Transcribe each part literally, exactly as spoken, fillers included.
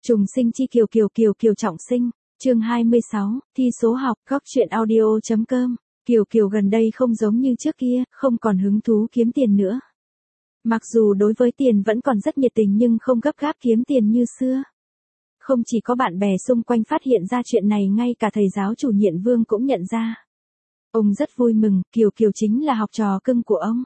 Trùng sinh chi kiều kiều kiều kiều trọng sinh, chương hai mươi sáu, thi số học, góc truyện audio.com. Kiều Kiều gần đây không giống như trước kia, không còn hứng thú kiếm tiền nữa. Mặc dù đối với tiền vẫn còn rất nhiệt tình nhưng không gấp gáp kiếm tiền như xưa. Không chỉ có bạn bè xung quanh phát hiện ra chuyện này, ngay cả thầy giáo chủ nhiệm Vương cũng nhận ra. Ông rất vui mừng, Kiều Kiều chính là học trò cưng của ông.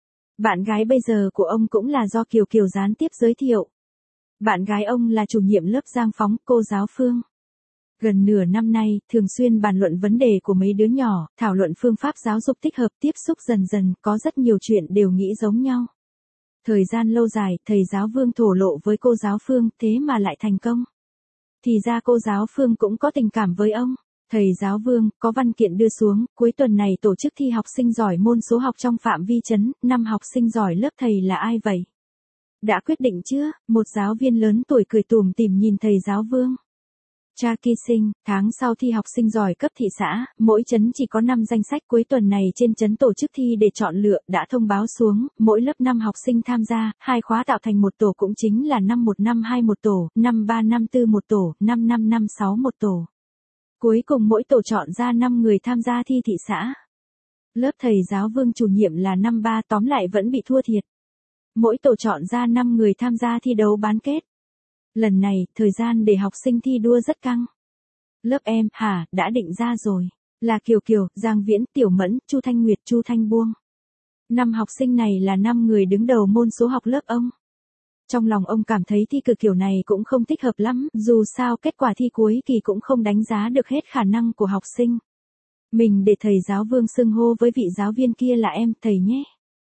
Bạn gái bây giờ của ông cũng là do Kiều Kiều gián tiếp giới thiệu. Bạn gái ông là chủ nhiệm lớp Giang Phóng, cô giáo Phương. Gần nửa năm nay, thường xuyên bàn luận vấn đề của mấy đứa nhỏ, thảo luận phương pháp giáo dục thích hợp, tiếp xúc dần dần, có rất nhiều chuyện đều nghĩ giống nhau. Thời gian lâu dài, thầy giáo Vương thổ lộ với cô giáo Phương, thế mà lại thành công. Thì ra cô giáo Phương cũng có tình cảm với ông. Thầy giáo Vương, có văn kiện đưa xuống, cuối tuần này tổ chức thi học sinh giỏi môn số học trong phạm vi trấn, năm học sinh giỏi lớp thầy là ai vậy? Đã quyết định chưa? Một giáo viên lớn tuổi cười tủm tỉm nhìn thầy giáo Vương. Cha Kỳ Sinh, tháng sau thi học sinh giỏi cấp thị xã, mỗi trấn chỉ có năm danh sách, cuối tuần này trên trấn tổ chức thi để chọn lựa, đã thông báo xuống, mỗi lớp năm học sinh tham gia, hai khóa tạo thành một tổ cũng chính là năm một năm hai một tổ, năm ba năm tư một tổ, năm năm năm sáu một tổ. Cuối cùng mỗi tổ chọn ra năm người tham gia thi thị xã. Lớp thầy giáo Vương chủ nhiệm là năm ba, tóm lại vẫn bị thua thiệt. Mỗi tổ chọn ra năm người tham gia thi đấu bán kết. Lần này, thời gian để học sinh thi đua rất căng. Lớp em, hả, đã định ra rồi. Là Kiều Kiều, Giang Viễn, Tiểu Mẫn, Chu Thanh Nguyệt, Chu Thanh Buông. Năm học sinh này là năm người đứng đầu môn số học lớp ông. Trong lòng ông cảm thấy thi cử kiểu này cũng không thích hợp lắm, dù sao kết quả thi cuối kỳ cũng không đánh giá được hết khả năng của học sinh. Mình để thầy giáo Vương xưng hô với vị giáo viên kia là em, thầy nhé.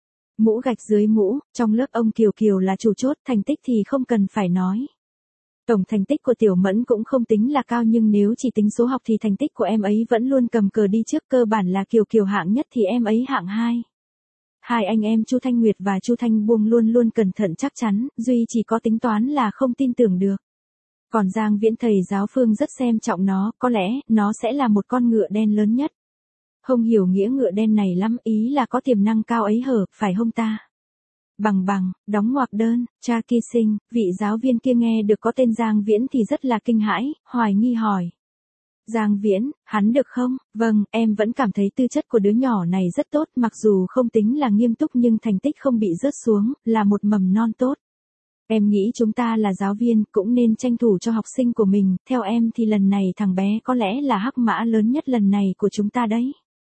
Mũ gạch dưới mũ, trong lớp ông Kiều Kiều là chủ chốt, thành tích thì không cần phải nói. Tổng thành tích của Tiểu Mẫn cũng không tính là cao, nhưng nếu chỉ tính số học thì thành tích của em ấy vẫn luôn cầm cờ đi trước, cơ bản là Kiều Kiều hạng nhất thì em ấy hạng hai. Hai anh em Chu Thanh Nguyệt và Chu Thanh Buông luôn luôn cẩn thận chắc chắn, duy chỉ có tính toán là không tin tưởng được. Còn Giang Viễn thầy giáo Phương rất xem trọng nó, có lẽ nó sẽ là một con ngựa đen lớn nhất. Không hiểu nghĩa ngựa đen này lắm, ý là có tiềm năng cao ấy hở, phải không ta? Bằng bằng, đóng ngoặc đơn, Cha Kỳ Sinh, vị giáo viên kia nghe được có tên Giang Viễn thì rất là kinh hãi, hoài nghi hỏi. Giang Viễn, hắn được không? Vâng, em vẫn cảm thấy tư chất của đứa nhỏ này rất tốt, mặc dù không tính là nghiêm túc nhưng thành tích không bị rớt xuống, là một mầm non tốt. Em nghĩ chúng ta là giáo viên, cũng nên tranh thủ cho học sinh của mình, theo em thì lần này thằng bé có lẽ là hắc mã lớn nhất lần này của chúng ta đấy.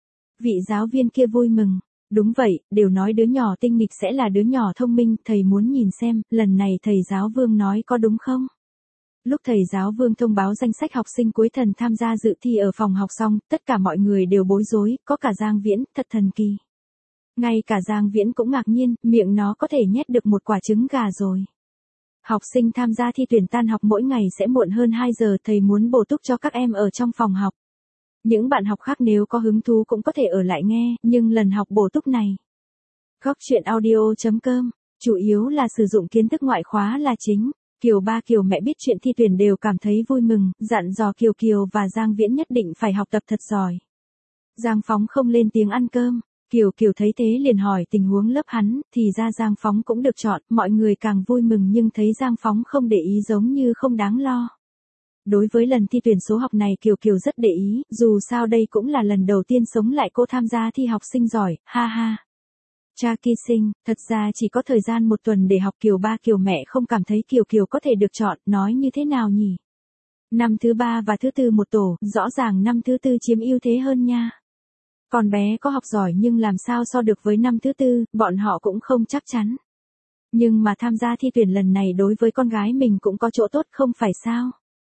Vị giáo viên kia vui mừng. Đúng vậy, đều nói đứa nhỏ tinh nghịch sẽ là đứa nhỏ thông minh, thầy muốn nhìn xem, lần này thầy giáo Vương nói có đúng không? Lúc thầy giáo Vương thông báo danh sách học sinh cuối thần tham gia dự thi ở phòng học xong, tất cả mọi người đều bối rối, có cả Giang Viễn, thật thần kỳ. Ngay cả Giang Viễn cũng ngạc nhiên, miệng nó có thể nhét được một quả trứng gà rồi. Học sinh tham gia thi tuyển tan học mỗi ngày sẽ muộn hơn hai giờ, thầy muốn bổ túc cho các em ở trong phòng học. Những bạn học khác nếu có hứng thú cũng có thể ở lại nghe, nhưng lần học bổ túc này. Góc truyện audio.com, chủ yếu là sử dụng kiến thức ngoại khóa là chính. Kiều ba Kiều mẹ biết chuyện thi tuyển đều cảm thấy vui mừng, dặn dò Kiều Kiều và Giang Viễn nhất định phải học tập thật giỏi. Giang Phóng không lên tiếng ăn cơm, Kiều Kiều thấy thế liền hỏi tình huống lớp hắn, thì ra Giang Phóng cũng được chọn, mọi người càng vui mừng nhưng thấy Giang Phóng không để ý giống như không đáng lo. Đối với lần thi tuyển số học này Kiều Kiều rất để ý, dù sao đây cũng là lần đầu tiên sống lại cô tham gia thi học sinh giỏi, ha ha. Cha Kỳ Sinh, thật ra chỉ có thời gian một tuần để học, Kiều ba Kiều mẹ không cảm thấy Kiều Kiều có thể được chọn, nói như thế nào nhỉ? Năm thứ ba và thứ tư một tổ, rõ ràng năm thứ tư chiếm ưu thế hơn nha. Con bé có học giỏi nhưng làm sao so được với năm thứ tư, bọn họ cũng không chắc chắn. Nhưng mà tham gia thi tuyển lần này đối với con gái mình cũng có chỗ tốt không phải sao?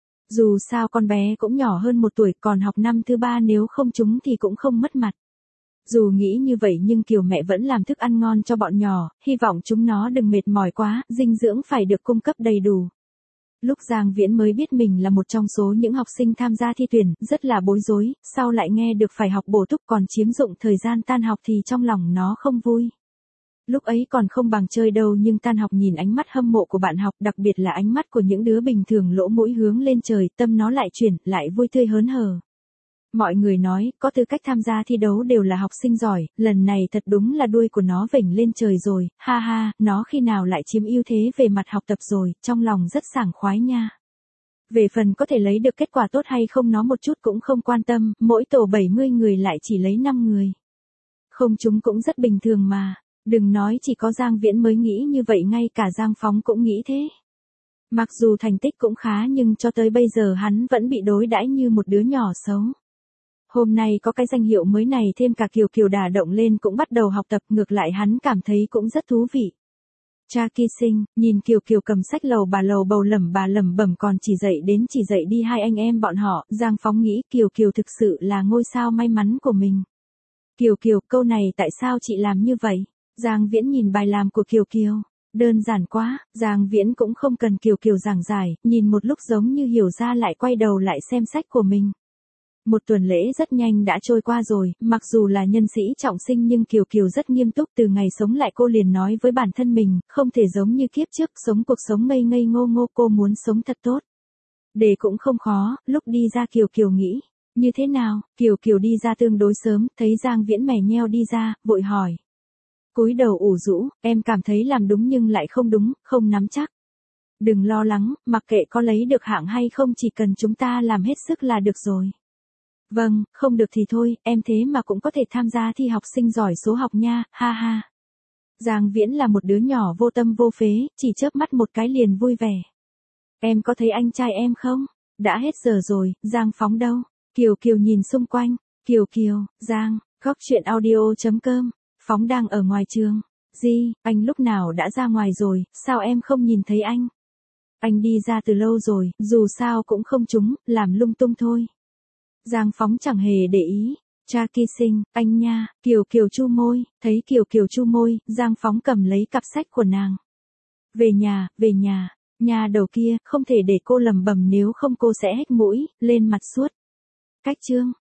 Dù sao con bé cũng nhỏ hơn một tuổi, còn học năm thứ ba nếu không trúng thì cũng không mất mặt. Dù nghĩ như vậy nhưng Kiều mẹ vẫn làm thức ăn ngon cho bọn nhỏ, hy vọng chúng nó đừng mệt mỏi quá, dinh dưỡng phải được cung cấp đầy đủ. Lúc Giang Viễn mới biết mình là một trong số những học sinh tham gia thi tuyển, rất là bối rối, sau lại nghe được phải học bổ túc còn chiếm dụng thời gian tan học thì trong lòng nó không vui. Lúc ấy còn không bằng chơi đâu, nhưng tan học nhìn ánh mắt hâm mộ của bạn học, đặc biệt là ánh mắt của những đứa bình thường lỗ mũi hướng lên trời, tâm nó lại chuyển, lại vui tươi hớn hở. Mọi người nói, có tư cách tham gia thi đấu đều là học sinh giỏi, lần này thật đúng là đuôi của nó vểnh lên trời rồi, ha ha, nó khi nào lại chiếm ưu thế về mặt học tập rồi, trong lòng rất sảng khoái nha. Về phần có thể lấy được kết quả tốt hay không nó một chút cũng không quan tâm, mỗi tổ bảy mươi người lại chỉ lấy năm người. Không chúng cũng rất bình thường mà, đừng nói chỉ có Giang Viễn mới nghĩ như vậy, ngay cả Giang Phóng cũng nghĩ thế. Mặc dù thành tích cũng khá nhưng cho tới bây giờ hắn vẫn bị đối đãi như một đứa nhỏ xấu. Hôm nay có cái danh hiệu mới này thêm cả Kiều Kiều đả động lên cũng bắt đầu học tập, ngược lại hắn cảm thấy cũng rất thú vị. Cha Ki Sinh, nhìn Kiều Kiều cầm sách lầu bà lầu bầu lẩm bà lẩm bẩm còn chỉ dạy đến chỉ dạy đi hai anh em bọn họ, Giang Phóng nghĩ Kiều Kiều thực sự là ngôi sao may mắn của mình. Kiều Kiều, câu này tại sao chị làm như vậy? Giang Viễn nhìn bài làm của Kiều Kiều. Đơn giản quá, Giang Viễn cũng không cần Kiều Kiều giảng giải, nhìn một lúc giống như hiểu ra lại quay đầu lại xem sách của mình. Một tuần lễ rất nhanh đã trôi qua rồi, mặc dù là nhân sĩ trọng sinh nhưng Kiều Kiều rất nghiêm túc, từ ngày sống lại cô liền nói với bản thân mình, không thể giống như kiếp trước sống cuộc sống ngây ngây ngô ngô, cô muốn sống thật tốt. Để cũng không khó, lúc đi ra Kiều Kiều nghĩ, như thế nào, Kiều Kiều đi ra tương đối sớm, thấy Giang Viễn mè nheo đi ra, vội hỏi. Cúi đầu ủ rũ, em cảm thấy làm đúng nhưng lại không đúng, không nắm chắc. Đừng lo lắng, mặc kệ có lấy được hạng hay không chỉ cần chúng ta làm hết sức là được rồi. Vâng, không được thì thôi, em thế mà cũng có thể tham gia thi học sinh giỏi số học nha, ha ha. Giang Viễn là một đứa nhỏ vô tâm vô phế, chỉ chớp mắt một cái liền vui vẻ. Em có thấy anh trai em không? Đã hết giờ rồi, Giang Phóng đâu? Kiều Kiều nhìn xung quanh, Kiều Kiều, Giang, góc chuyện audio chấm com, Phóng đang ở ngoài trường. Di, anh lúc nào đã ra ngoài rồi, sao em không nhìn thấy anh? Anh đi ra từ lâu rồi, dù sao cũng không trúng, làm lung tung thôi. Giang Phóng chẳng hề để ý. Cha Ki Sinh, anh nha, Kiều Kiều chu môi, thấy Kiều Kiều chu môi, Giang Phóng cầm lấy cặp sách của nàng. Về nhà, về nhà, nhà đầu kia, không thể để cô lầm bầm nếu không cô sẽ hét mũi, lên mặt suốt. Cách chương.